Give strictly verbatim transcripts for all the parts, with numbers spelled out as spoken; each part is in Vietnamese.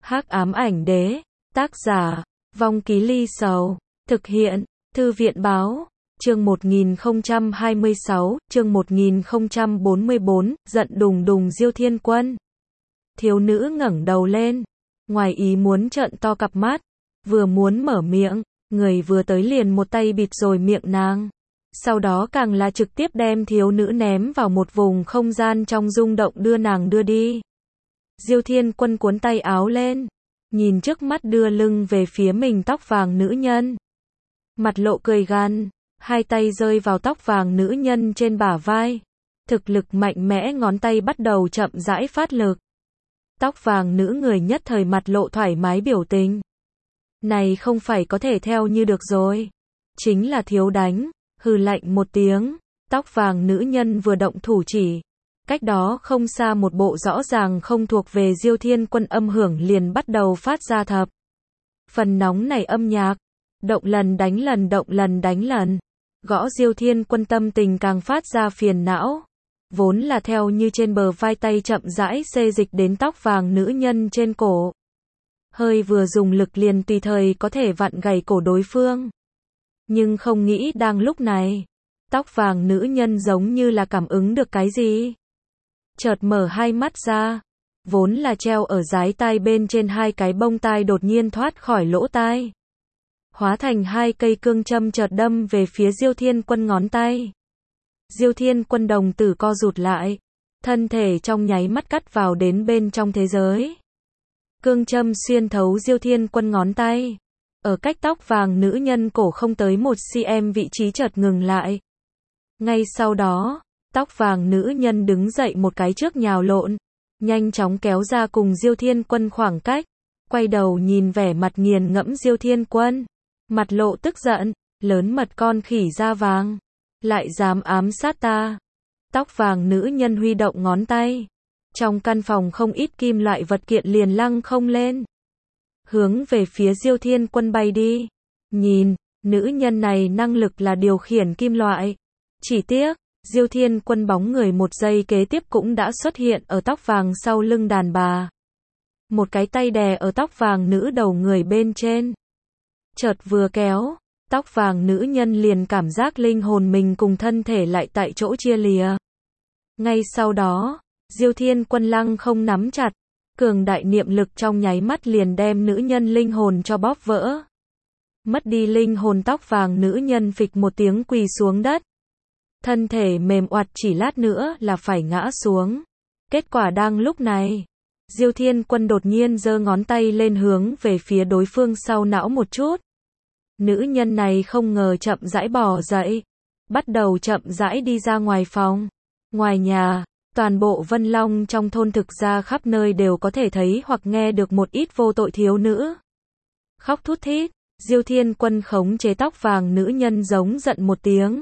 Hắc ám ảnh đế, tác giả, Vong Ký Ly Sầu, thực hiện, Thư viện báo, chương một nghìn không trăm hai mươi sáu, chương một nghìn không trăm bốn mươi bốn, giận đùng đùng Diêu Thiên Quân. Thiếu nữ ngẩng đầu lên, ngoài ý muốn trợn to cặp mắt, vừa muốn mở miệng, người vừa tới liền một tay bịt rồi miệng nàng. Sau đó càng là trực tiếp đem thiếu nữ ném vào một vùng không gian trong rung động đưa nàng đưa đi. Diêu Thiên Quân cuốn tay áo lên, nhìn trước mắt đưa lưng về phía mình tóc vàng nữ nhân. Mặt lộ cười gằn, hai tay rơi vào tóc vàng nữ nhân trên bả vai. Thực lực mạnh mẽ ngón tay bắt đầu chậm rãi phát lực. Tóc vàng nữ người nhất thời mặt lộ thoải mái biểu tình. Này không phải có thể theo như được rồi. Chính là thiếu đánh, hừ lạnh một tiếng. Tóc vàng nữ nhân vừa động thủ chỉ. Cách đó không xa một bộ rõ ràng không thuộc về Diêu Thiên Quân âm hưởng liền bắt đầu phát ra thập. Phần nóng này âm nhạc. Động lần đánh lần động lần đánh lần. Gõ Diêu Thiên Quân tâm tình càng phát ra phiền não. Vốn là theo như trên bờ vai tay chậm rãi xê dịch đến tóc vàng nữ nhân trên cổ. Hơi vừa dùng lực liền tùy thời có thể vặn gãy cổ đối phương. Nhưng không nghĩ đang lúc này, tóc vàng nữ nhân giống như là cảm ứng được cái gì. Chợt mở hai mắt ra, vốn là treo ở dái tai bên trên hai cái bông tai đột nhiên thoát khỏi lỗ tai. Hóa thành hai cây cương châm chợt đâm về phía Diêu Thiên Quân ngón tay. Diêu Thiên Quân đồng tử co rụt lại, thân thể trong nháy mắt cắt vào đến bên trong thế giới. Cương châm xuyên thấu Diêu Thiên Quân ngón tay, ở cách tóc vàng nữ nhân cổ không tới một cm vị trí chợt ngừng lại. Ngay sau đó, tóc vàng nữ nhân đứng dậy một cái trước nhào lộn, nhanh chóng kéo ra cùng Diêu Thiên Quân khoảng cách, quay đầu nhìn vẻ mặt nghiền ngẫm Diêu Thiên Quân, mặt lộ tức giận, lớn mật con khỉ da vàng, lại dám ám sát ta. Tóc vàng nữ nhân huy động ngón tay, trong căn phòng không ít kim loại vật kiện liền lăng không lên, hướng về phía Diêu Thiên Quân bay đi. Nhìn, nữ nhân này năng lực là điều khiển kim loại. Chỉ tiếc, Diêu Thiên Quân bóng người một giây kế tiếp cũng đã xuất hiện ở tóc vàng sau lưng đàn bà. Một cái tay đè ở tóc vàng nữ đầu người bên trên. Chợt vừa kéo, tóc vàng nữ nhân liền cảm giác linh hồn mình cùng thân thể lại tại chỗ chia lìa. Ngay sau đó, Diêu Thiên Quân lăng không nắm chặt, cường đại niệm lực trong nháy mắt liền đem nữ nhân linh hồn cho bóp vỡ. Mất đi linh hồn tóc vàng nữ nhân phịch một tiếng quỳ xuống đất. Thân thể mềm oặt chỉ lát nữa là phải ngã xuống. Kết quả đang lúc này, Diêu Thiên Quân đột nhiên giơ ngón tay lên hướng về phía đối phương sau não một chút. Nữ nhân này không ngờ chậm rãi bò dậy, bắt đầu chậm rãi đi ra ngoài phòng. Ngoài nhà, toàn bộ Vân Long trong thôn thực ra khắp nơi đều có thể thấy hoặc nghe được một ít vô tội thiếu nữ khóc thút thít. Diêu Thiên Quân khống chế tóc vàng nữ nhân giống giận một tiếng.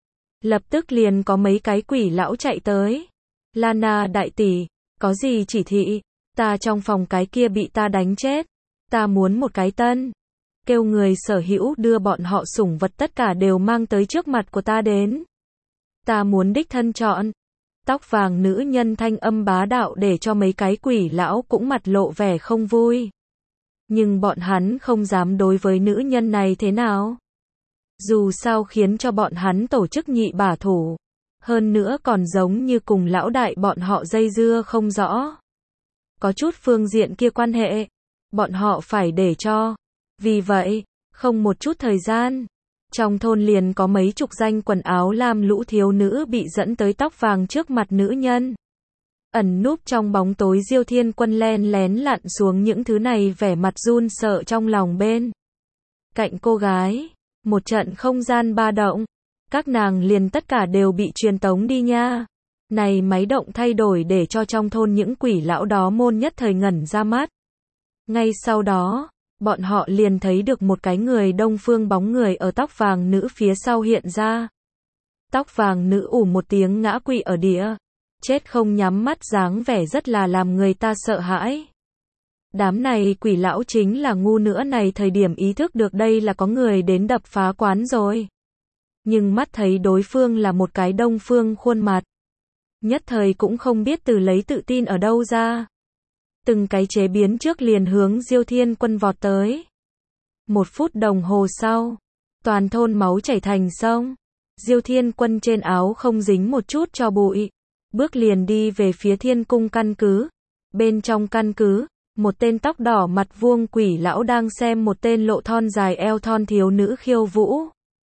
Lập tức liền có mấy cái quỷ lão chạy tới. Lana đại tỷ, có gì chỉ thị? Ta trong phòng cái kia bị ta đánh chết. Ta muốn một cái tân. Kêu người sở hữu đưa bọn họ sủng vật tất cả đều mang tới trước mặt của ta đến. Ta muốn đích thân chọn. Tóc vàng nữ nhân thanh âm bá đạo để cho mấy cái quỷ lão cũng mặt lộ vẻ không vui. Nhưng bọn hắn không dám đối với nữ nhân này thế nào. Dù sao khiến cho bọn hắn tổ chức nhị bả thủ. Hơn nữa còn giống như cùng lão đại bọn họ dây dưa không rõ. Có chút phương diện kia quan hệ, bọn họ phải để cho. Vì vậy, không một chút thời gian, trong thôn liền có mấy chục danh quần áo lam lũ thiếu nữ bị dẫn tới tóc vàng trước mặt nữ nhân. Ẩn núp trong bóng tối Diêu Thiên Quân len lén lặn xuống những thứ này vẻ mặt run sợ trong lòng bên cạnh cô gái. Một trận không gian ba động, các nàng liền tất cả đều bị truyền tống đi nha. Này máy động thay đổi để cho trong thôn những quỷ lão đó môn nhất thời ngẩn ra mắt. Ngay sau đó, bọn họ liền thấy được một cái người đông phương bóng người ở tóc vàng nữ phía sau hiện ra. Tóc vàng nữ ủ một tiếng ngã quỵ ở địa, chết không nhắm mắt dáng vẻ rất là làm người ta sợ hãi. Đám này quỷ lão chính là ngu nữa này thời điểm ý thức được đây là có người đến đập phá quán rồi. Nhưng mắt thấy đối phương là một cái đông phương khuôn mặt. Nhất thời cũng không biết từ lấy tự tin ở đâu ra. từng cái chế biến trước liền hướng Diêu Thiên Quân vọt tới. Một phút đồng hồ sau, toàn thôn máu chảy thành sông. Diêu Thiên Quân trên áo không dính một chút tro bụi, bước liền đi về phía Thiên Cung căn cứ. Bên trong căn cứ, một tên tóc đỏ mặt vuông quỷ lão đang xem một tên lộ thon dài eo thon thiếu nữ khiêu vũ.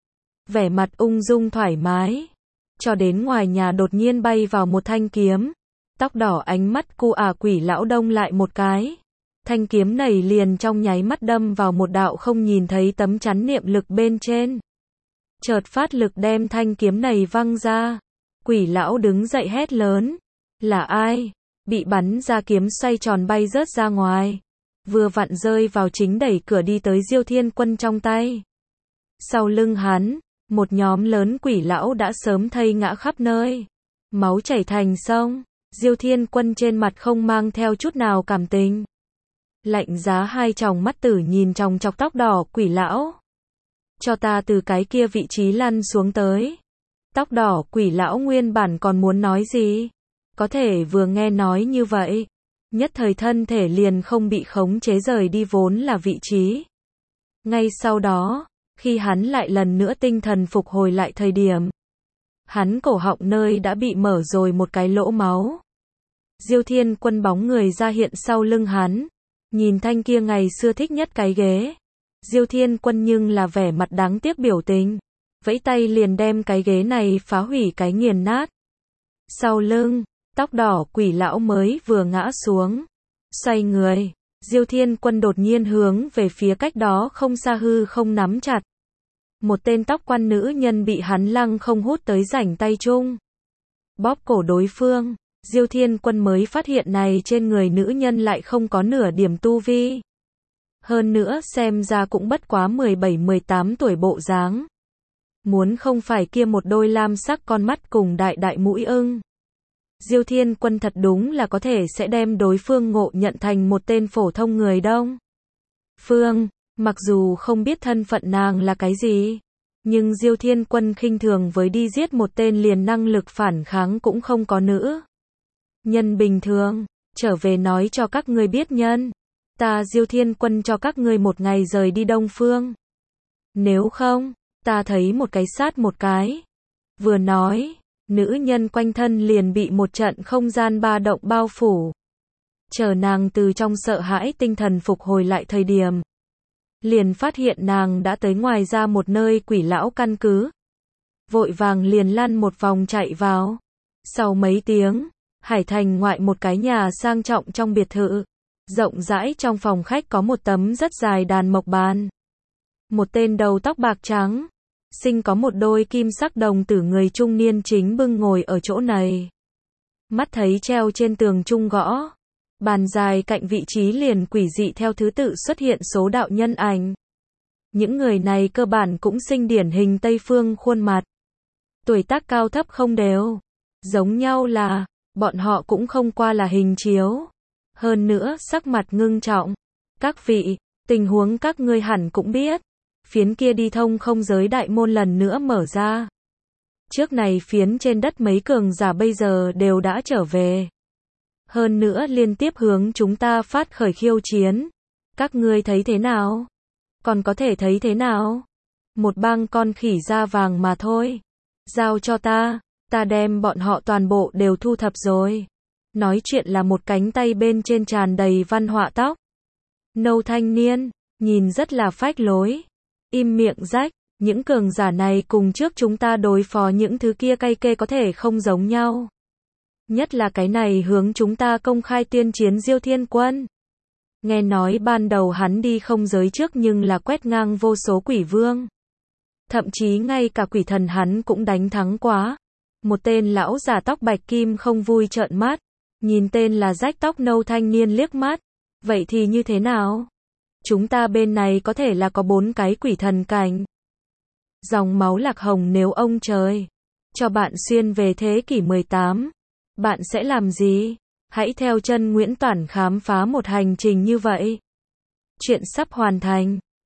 Vẻ mặt ung dung thoải mái. Cho đến ngoài nhà đột nhiên bay vào một thanh kiếm. Tóc đỏ ánh mắt cu à quỷ lão đông lại một cái. Thanh kiếm này liền trong nháy mắt đâm vào một đạo không nhìn thấy tấm chắn niệm lực bên trên. Chợt phát lực đem thanh kiếm này văng ra. Quỷ lão đứng dậy hét lớn. Là ai? Bị bắn ra kiếm xoay tròn bay rớt ra ngoài. Vừa vặn rơi vào chính đẩy cửa đi tới Diêu Thiên Quân trong tay. Sau lưng hắn, một nhóm lớn quỷ lão đã sớm thây ngã khắp nơi. Máu chảy thành sông. Diêu Thiên Quân trên mặt không mang theo chút nào cảm tình. Lạnh giá hai tròng mắt tử nhìn tròng chọc tóc đỏ quỷ lão. Cho ta từ cái kia vị trí lăn xuống tới. Tóc đỏ quỷ lão nguyên bản còn muốn nói gì? Có thể vừa nghe nói như vậy, nhất thời thân thể liền không bị khống chế rời đi vốn là vị trí. Ngay sau đó, khi hắn lại lần nữa tinh thần phục hồi lại thời điểm, hắn cổ họng nơi đã bị mở rồi một cái lỗ máu. Diêu Thiên Quân bóng người ra hiện sau lưng hắn, nhìn thanh kia ngày xưa thích nhất cái ghế. Diêu Thiên Quân nhưng là vẻ mặt đáng tiếc biểu tình, vẫy tay liền đem cái ghế này phá hủy cái nghiền nát. Sau lưng, tóc đỏ quỷ lão mới vừa ngã xuống, xoay người, Diêu Thiên Quân đột nhiên hướng về phía cách đó không xa hư không nắm chặt. Một tên tóc quan nữ nhân bị hắn lăng không hút tới rảnh tay chung. Bóp cổ đối phương, Diêu Thiên Quân mới phát hiện này trên người nữ nhân lại không có nửa điểm tu vi. Hơn nữa xem ra cũng bất quá mười bảy mười tám tuổi bộ dáng. Muốn không phải kia một đôi lam sắc con mắt cùng đại đại mũi ưng. Diêu Thiên Quân thật đúng là có thể sẽ đem đối phương ngộ nhận thành một tên phổ thông người Đông Phương, mặc dù không biết thân phận nàng là cái gì, nhưng Diêu Thiên Quân khinh thường với đi giết một tên liền năng lực phản kháng cũng không có nữa. Nhân bình thường, trở về nói cho các ngươi biết nhân, ta Diêu Thiên Quân cho các ngươi một ngày rời đi Đông Phương. Nếu không, ta thấy một cái sát một cái. Vừa nói, nữ nhân quanh thân liền bị một trận không gian ba động bao phủ. Chờ nàng từ trong sợ hãi tinh thần phục hồi lại thời điểm, liền phát hiện nàng đã tới ngoài ra một nơi quỷ lão căn cứ. Vội vàng liền lăn một vòng chạy vào. Sau mấy tiếng, Hải Thành ngoại một cái nhà sang trọng trong biệt thự. Rộng rãi trong phòng khách có một tấm rất dài đàn mộc bàn. Một tên đầu tóc bạc trắng, sinh có một đôi kim sắc đồng tử người trung niên chính bưng ngồi ở chỗ này. Mắt thấy treo trên tường trung gõ. Bàn dài cạnh vị trí liền quỷ dị theo thứ tự xuất hiện số đạo nhân ảnh. Những người này cơ bản cũng sinh điển hình Tây Phương khuôn mặt. Tuổi tác cao thấp không đều. Giống nhau là, bọn họ cũng không qua là hình chiếu. Hơn nữa sắc mặt ngưng trọng. Các vị, tình huống các ngươi hẳn cũng biết. Phiến kia đi thông không giới đại môn lần nữa mở ra. Trước này phiến trên đất mấy cường giả bây giờ đều đã trở về. Hơn nữa liên tiếp hướng chúng ta phát khởi khiêu chiến. Các ngươi thấy thế nào? Còn có thể thấy thế nào? Một bang con khỉ da vàng mà thôi. Giao cho ta, ta đem bọn họ toàn bộ đều thu thập rồi. Nói chuyện là một cánh tay bên trên tràn đầy văn họa tóc. Nâu thanh niên, nhìn rất là phách lối. Im miệng rách, những cường giả này cùng trước chúng ta đối phó những thứ kia cay kê có thể không giống nhau. Nhất là cái này hướng chúng ta công khai tuyên chiến Diêu Thiên Quân. Nghe nói ban đầu hắn đi không giới trước nhưng là quét ngang vô số quỷ vương. Thậm chí ngay cả quỷ thần hắn cũng đánh thắng quá. Một tên lão già tóc bạch kim không vui trợn mắt. Nhìn tên là rách tóc nâu thanh niên liếc mắt. Vậy thì như thế nào? Chúng ta bên này có thể là có bốn cái quỷ thần cảnh. Dòng máu lạc hồng nếu ông trời cho bạn xuyên về thế kỷ mười tám. Bạn sẽ làm gì? Hãy theo chân Nguyễn Toản khám phá một hành trình như vậy. Chuyện sắp hoàn thành.